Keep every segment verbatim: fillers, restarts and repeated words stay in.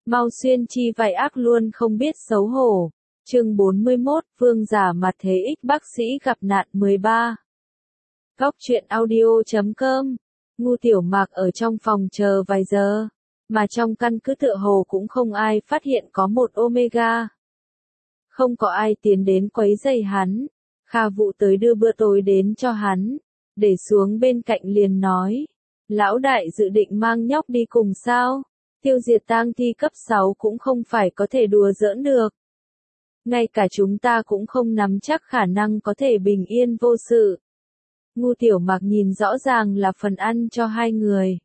mau xuyên chi vải ác luôn không biết xấu hổ. Chương bốn mươi mốt, Vương giả mặt thế ích bác sĩ gặp nạn mười ba. Góc truyện audio chấm com. Ngu Tiểu Mạc ở trong phòng chờ vài giờ, mà trong căn cứ tựa hồ cũng không ai phát hiện có một Omega. Không có ai tiến đến quấy rầy hắn. Kha Vũ tới đưa bữa tối đến cho hắn, để xuống bên cạnh liền nói, lão đại dự định mang nhóc đi cùng sao? Tiêu diệt tang thi cấp sáu cũng không phải có thể đùa giỡn được. Ngay cả chúng ta cũng không nắm chắc khả năng có thể bình yên vô sự. Ngu Tiểu Mạc nhìn rõ ràng là phần ăn cho hai người.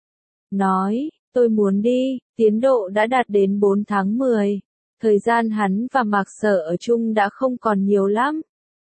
Nói, tôi muốn đi, tiến độ đã đạt đến bốn tháng mười. Thời gian hắn và Mạc Sở ở chung đã không còn nhiều lắm.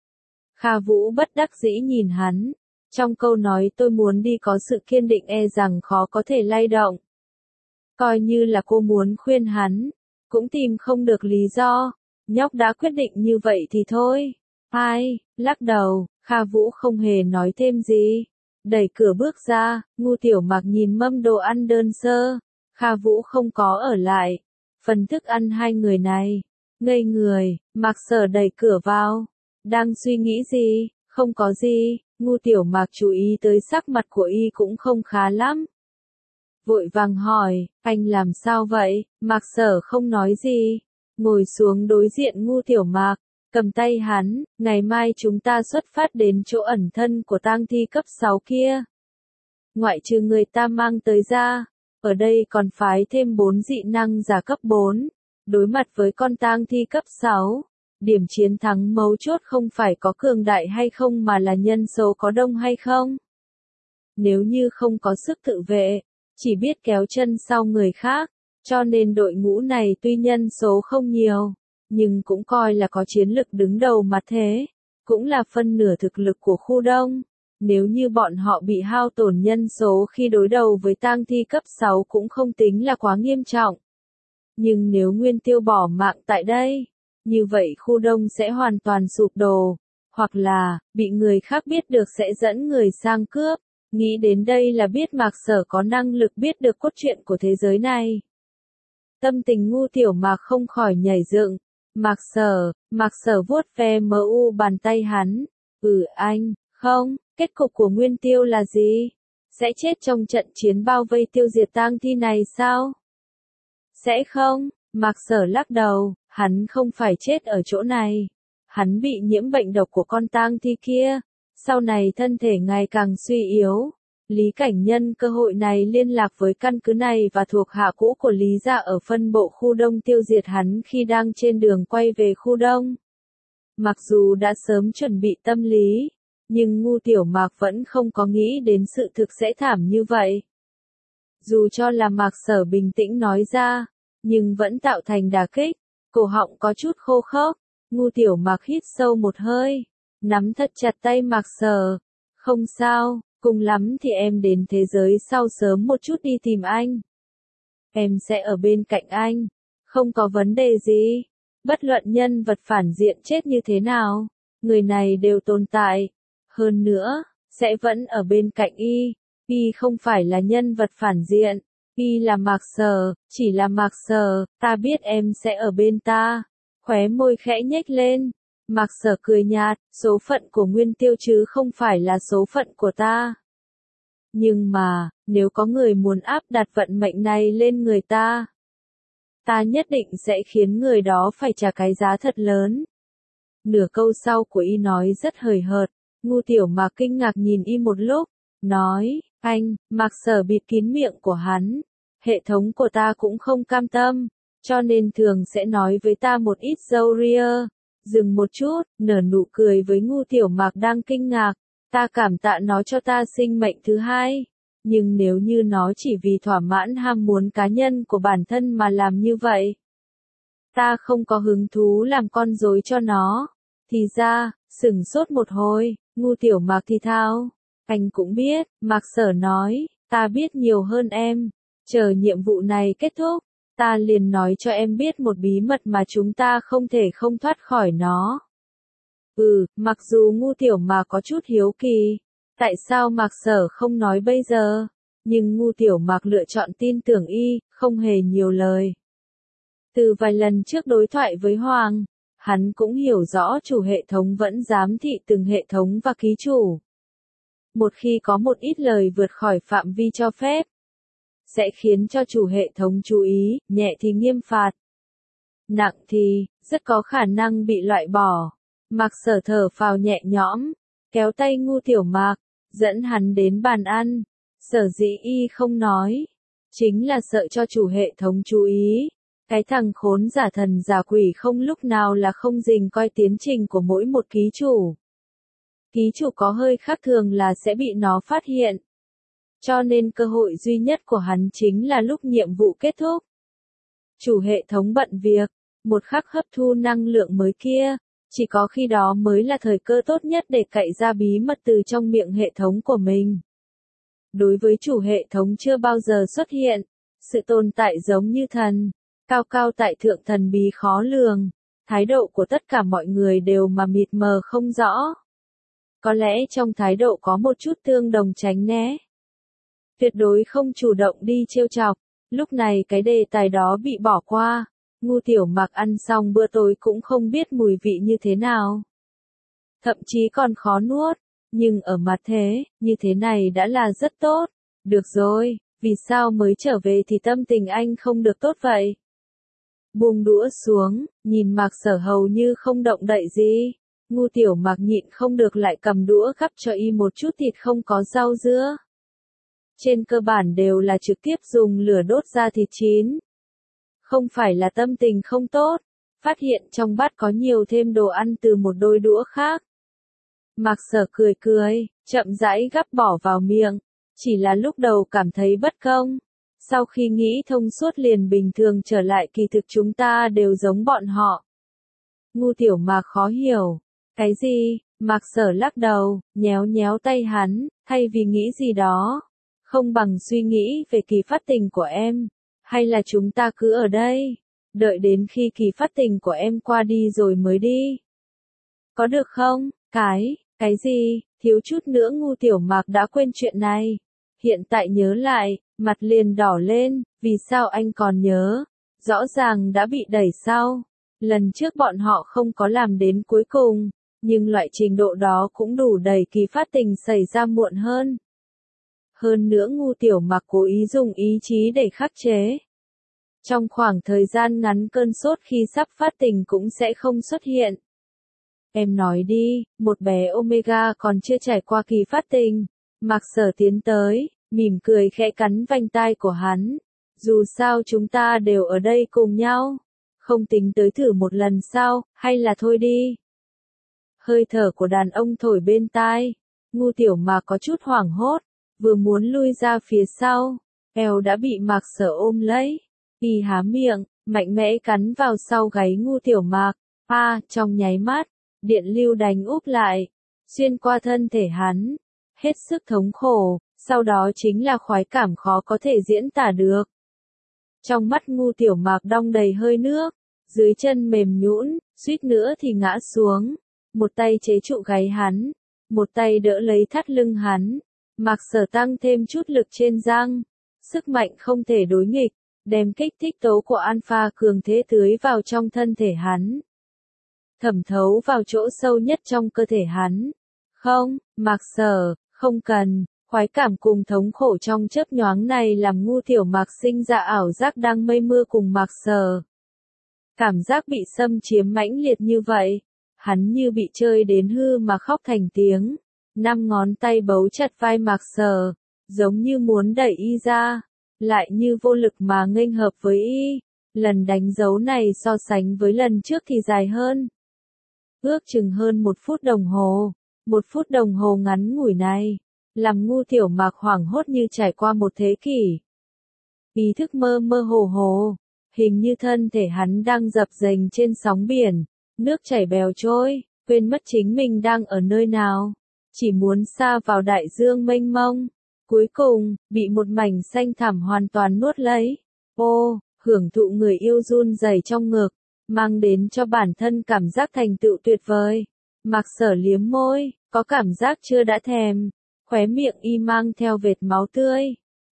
Kha Vũ bất đắc dĩ nhìn hắn. Trong câu nói tôi muốn đi có sự kiên định e rằng khó có thể lay động. Coi như là cô muốn khuyên hắn, cũng tìm không được lý do. Nhóc đã quyết định như vậy thì thôi. Ai, lắc đầu, Kha Vũ không hề nói thêm gì. Đẩy cửa bước ra, Ngu Tiểu Mạc nhìn mâm đồ ăn đơn sơ. Kha Vũ không có ở lại. Phần thức ăn hai người này. Ngây người, Mạc Sở đẩy cửa vào. Đang suy nghĩ gì? Không có gì. Ngu Tiểu Mạc chú ý tới sắc mặt của y cũng không khá lắm. Vội vàng hỏi, anh làm sao vậy? Mạc Sở không nói gì. Ngồi xuống đối diện Ngu Tiểu Mạc, cầm tay hắn, ngày mai chúng ta xuất phát đến chỗ ẩn thân của tang thi cấp sáu kia. Ngoại trừ người ta mang tới ra, ở đây còn phái thêm bốn dị năng giả cấp bốn, đối mặt với con tang thi cấp sáu. Điểm chiến thắng mấu chốt không phải có cường đại hay không mà là nhân số có đông hay không. Nếu như không có sức tự vệ, chỉ biết kéo chân sau người khác, cho nên đội ngũ này tuy nhân số không nhiều, nhưng cũng coi là có chiến lực đứng đầu mặt thế, cũng là phân nửa thực lực của khu đông. Nếu như bọn họ bị hao tổn nhân số khi đối đầu với tang thi cấp sáu cũng không tính là quá nghiêm trọng. Nhưng nếu Nguyên Tiêu bỏ mạng tại đây, như vậy khu đông sẽ hoàn toàn sụp đổ, hoặc là, bị người khác biết được sẽ dẫn người sang cướp. Nghĩ đến đây là biết Mạc Sở có năng lực biết được cốt truyện của thế giới này. Tâm tình Ngu Tiểu Mạc không khỏi nhảy dựng. Mạc Sở, Mạc Sở vuốt ve mờ u bàn tay hắn. Ừ anh, không, kết cục của Nguyên Tiêu là gì? Sẽ chết trong trận chiến bao vây tiêu diệt tang thi này sao? Sẽ không, Mạc Sở lắc đầu, hắn không phải chết ở chỗ này. Hắn bị nhiễm bệnh độc của con tang thi kia. Sau này thân thể ngày càng suy yếu. Lý Cảnh nhân cơ hội này liên lạc với căn cứ này và thuộc hạ cũ của Lý gia ở phân bộ khu đông tiêu diệt hắn khi đang trên đường quay về khu đông. Mặc dù đã sớm chuẩn bị tâm lý, nhưng Ngu Tiểu Mạc vẫn không có nghĩ đến sự thực sẽ thảm như vậy. Dù cho là Mạc Sở bình tĩnh nói ra, nhưng vẫn tạo thành đả kích, cổ họng có chút khô khốc. Ngu Tiểu Mạc hít sâu một hơi, nắm thật chặt tay Mạc Sở. Không sao. Cùng lắm thì em đến thế giới sau sớm một chút đi tìm anh. Em sẽ ở bên cạnh anh. Không có vấn đề gì. Bất luận nhân vật phản diện chết như thế nào, người này đều tồn tại. Hơn nữa, sẽ vẫn ở bên cạnh y. Y không phải là nhân vật phản diện. Y là Mạc Sở, chỉ là Mạc Sở, ta biết em sẽ ở bên ta. Khóe môi khẽ nhếch lên. Mạc Sở cười nhạt, số phận của Nguyên Tiêu chứ không phải là số phận của ta. Nhưng mà, nếu có người muốn áp đặt vận mệnh này lên người ta, ta nhất định sẽ khiến người đó phải trả cái giá thật lớn. Nửa câu sau của y nói rất hời hợt, Ngu Tiểu Mạc kinh ngạc nhìn y một lúc, nói, anh, Mạc Sở bịt kín miệng của hắn, hệ thống của ta cũng không cam tâm, cho nên thường sẽ nói với ta một ít dâu ria. Dừng một chút, nở nụ cười với Ngu Tiểu Mạc đang kinh ngạc. Ta cảm tạ nó cho ta sinh mệnh thứ hai. Nhưng nếu như nó chỉ vì thỏa mãn ham muốn cá nhân của bản thân mà làm như vậy, ta không có hứng thú làm con rối cho nó. Thì ra, sửng sốt một hồi, Ngu Tiểu Mạc thì thào. Anh cũng biết, Mạc Sở nói, ta biết nhiều hơn em. Chờ nhiệm vụ này kết thúc, ta liền nói cho em biết một bí mật mà chúng ta không thể không thoát khỏi nó. Ừ, mặc dù Ngu Tiểu Mạc có chút hiếu kỳ, tại sao Mạc Sở không nói bây giờ, nhưng Ngu Tiểu Mạc lựa chọn tin tưởng y, không hề nhiều lời. Từ vài lần trước đối thoại với Hoàng, hắn cũng hiểu rõ chủ hệ thống vẫn giám thị từng hệ thống và ký chủ. Một khi có một ít lời vượt khỏi phạm vi cho phép, sẽ khiến cho chủ hệ thống chú ý, nhẹ thì nghiêm phạt. Nặng thì, rất có khả năng bị loại bỏ. Mạc Sở thở phào nhẹ nhõm, kéo tay Ngu Tiểu Mạc, dẫn hắn đến bàn ăn. Sở dĩ y không nói, chính là sợ cho chủ hệ thống chú ý. Cái thằng khốn giả thần giả quỷ không lúc nào là không dình coi tiến trình của mỗi một ký chủ. Ký chủ có hơi khác thường là sẽ bị nó phát hiện. Cho nên cơ hội duy nhất của hắn chính là lúc nhiệm vụ kết thúc. Chủ hệ thống bận việc, một khắc hấp thu năng lượng mới kia, chỉ có khi đó mới là thời cơ tốt nhất để cậy ra bí mật từ trong miệng hệ thống của mình. Đối với chủ hệ thống chưa bao giờ xuất hiện, sự tồn tại giống như thần, cao cao tại thượng thần bí khó lường, thái độ của tất cả mọi người đều mà mịt mờ không rõ. Có lẽ trong thái độ có một chút tương đồng tránh né. Tuyệt đối không chủ động đi trêu chọc, lúc này cái đề tài đó bị bỏ qua. Ngu Tiểu Mạc ăn xong bữa tối cũng không biết mùi vị như thế nào. Thậm chí còn khó nuốt, nhưng ở mặt thế, như thế này đã là rất tốt. Được rồi, vì sao mới trở về thì tâm tình anh không được tốt vậy? Buông đũa xuống, nhìn Mạc Sở hầu như không động đậy gì. Ngu Tiểu Mạc nhịn không được lại cầm đũa gắp cho y một chút thịt không có rau dưa. Trên cơ bản đều là trực tiếp dùng lửa đốt ra thịt chín. Không phải là tâm tình không tốt, phát hiện trong bát có nhiều thêm đồ ăn từ một đôi đũa khác. Mạc Sở cười cười, chậm rãi gắp bỏ vào miệng, chỉ là lúc đầu cảm thấy bất công. Sau khi nghĩ thông suốt liền bình thường trở lại, kỳ thực chúng ta đều giống bọn họ. Ngu Tiểu Mạc khó hiểu. Cái gì? Mạc Sở lắc đầu, nhéo nhéo tay hắn, thay vì nghĩ gì đó. Không bằng suy nghĩ về kỳ phát tình của em. Hay là chúng ta cứ ở đây, đợi đến khi kỳ phát tình của em qua đi rồi mới đi. Có được không? Cái, cái gì? Thiếu chút nữa Ngu Tiểu Mạc đã quên chuyện này. Hiện tại nhớ lại, mặt liền đỏ lên, vì sao anh còn nhớ? Rõ ràng đã bị đẩy sau. Lần trước bọn họ không có làm đến cuối cùng, nhưng loại trình độ đó cũng đủ đẩy kỳ phát tình xảy ra muộn hơn. Hơn nữa Ngu Tiểu Mạc cố ý dùng ý chí để khắc chế. Trong khoảng thời gian ngắn cơn sốt khi sắp phát tình cũng sẽ không xuất hiện. Em nói đi, một bé Omega còn chưa trải qua kỳ phát tình. Mạc Sở tiến tới, mỉm cười khẽ cắn vành tai của hắn. Dù sao chúng ta đều ở đây cùng nhau. Không tính tới thử một lần sau, hay là thôi đi. Hơi thở của đàn ông thổi bên tai. Ngu Tiểu Mạc có chút hoảng hốt, vừa muốn lui ra phía sau, eo đã bị Mạc Sở ôm lấy. Y há miệng, mạnh mẽ cắn vào sau gáy Ngu Tiểu Mạc. A, à, trong nháy mắt, điện lưu đánh úp lại, xuyên qua thân thể hắn, hết sức thống khổ, sau đó chính là khoái cảm khó có thể diễn tả được. Trong mắt Ngu Tiểu Mạc đong đầy hơi nước, dưới chân mềm nhũn, suýt nữa thì ngã xuống, một tay chế trụ gáy hắn, một tay đỡ lấy thắt lưng hắn. Mạc Sở tăng thêm chút lực trên răng, sức mạnh không thể đối nghịch, đem kích thích tố của alpha cường thế tưới vào trong thân thể hắn. Thẩm thấu vào chỗ sâu nhất trong cơ thể hắn. Không, Mạc Sở, không cần, khoái cảm cùng thống khổ trong chớp nhoáng này làm Ngu Tiểu Mạc sinh ra ảo giác đang mây mưa cùng Mạc Sở. Cảm giác bị xâm chiếm mãnh liệt như vậy, hắn như bị chơi đến hư mà khóc thành tiếng. Năm ngón tay bấu chặt vai Mạc Sở, giống như muốn đẩy y ra, lại như vô lực mà nghênh hợp với y. Lần đánh dấu này so sánh với lần trước thì dài hơn. Ước chừng hơn một phút đồng hồ, một phút đồng hồ ngắn ngủi này, làm Ngu Tiểu Mạc hoảng hốt như trải qua một thế kỷ. Ý thức mơ mơ hồ hồ, hình như thân thể hắn đang dập dềnh trên sóng biển, nước chảy bèo trôi, quên mất chính mình đang ở nơi nào. Chỉ muốn sa vào đại dương mênh mông, cuối cùng, bị một mảnh xanh thẳm hoàn toàn nuốt lấy. Ô, hưởng thụ người yêu run rẩy trong ngực, mang đến cho bản thân cảm giác thành tựu tuyệt vời. Mạc Sở liếm môi, có cảm giác chưa đã thèm, khóe miệng y mang theo vệt máu tươi.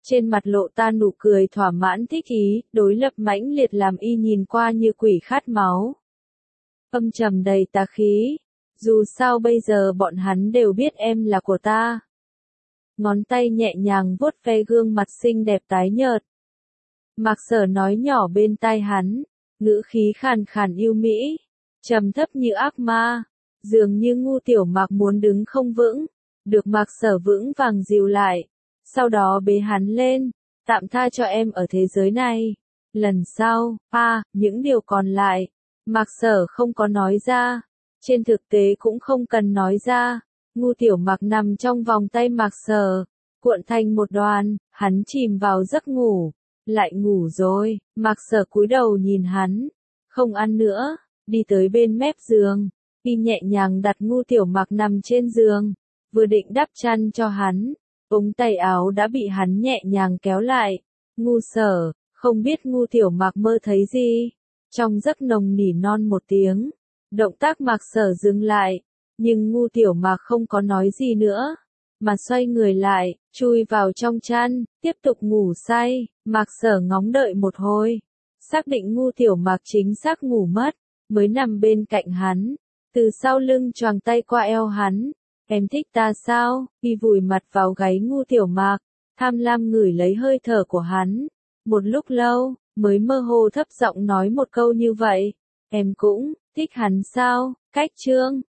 Trên mặt lộ ta nụ cười thỏa mãn thích ý, đối lập mãnh liệt làm y nhìn qua như quỷ khát máu. Âm trầm đầy tà khí. Dù sao bây giờ bọn hắn đều biết em là của ta. Ngón tay nhẹ nhàng vuốt ve gương mặt xinh đẹp tái nhợt. Mạc Sở nói nhỏ bên tai hắn, ngữ khí khàn khàn yêu mỹ, trầm thấp như ác ma, dường như Ngu Tiểu Mạc muốn đứng không vững, được Mạc Sở vững vàng dìu lại, sau đó bế hắn lên, tạm tha cho em ở thế giới này. Lần sau, a, những điều còn lại, Mạc Sở không có nói ra, trên thực tế cũng không cần nói ra. Ngu Tiểu Mạc nằm trong vòng tay Mạc Sở, cuộn thành một đoàn, hắn chìm vào giấc ngủ, lại ngủ rồi. Mạc Sở cúi đầu nhìn hắn, không ăn nữa, đi tới bên mép giường, y nhẹ nhàng đặt Ngu Tiểu Mạc nằm trên giường, vừa định đắp chăn cho hắn, ống tay áo đã bị hắn nhẹ nhàng kéo lại. Ngu Sở, không biết Ngu Tiểu Mạc mơ thấy gì, trong giấc nồng nỉ non một tiếng, động tác Mạc Sở dừng lại. Nhưng Ngu Tiểu Mạc không có nói gì nữa, mà xoay người lại, chui vào trong chăn, tiếp tục ngủ say. Mạc Sở ngóng đợi một hồi, xác định Ngu Tiểu Mạc chính xác ngủ mất, mới nằm bên cạnh hắn, từ sau lưng choàng tay qua eo hắn. Em thích ta sao? Y vùi mặt vào gáy Ngu Tiểu Mạc, tham lam ngửi lấy hơi thở của hắn. Một lúc lâu, mới mơ hồ thấp giọng nói một câu như vậy. Em cũng thích hắn sao? Cách chương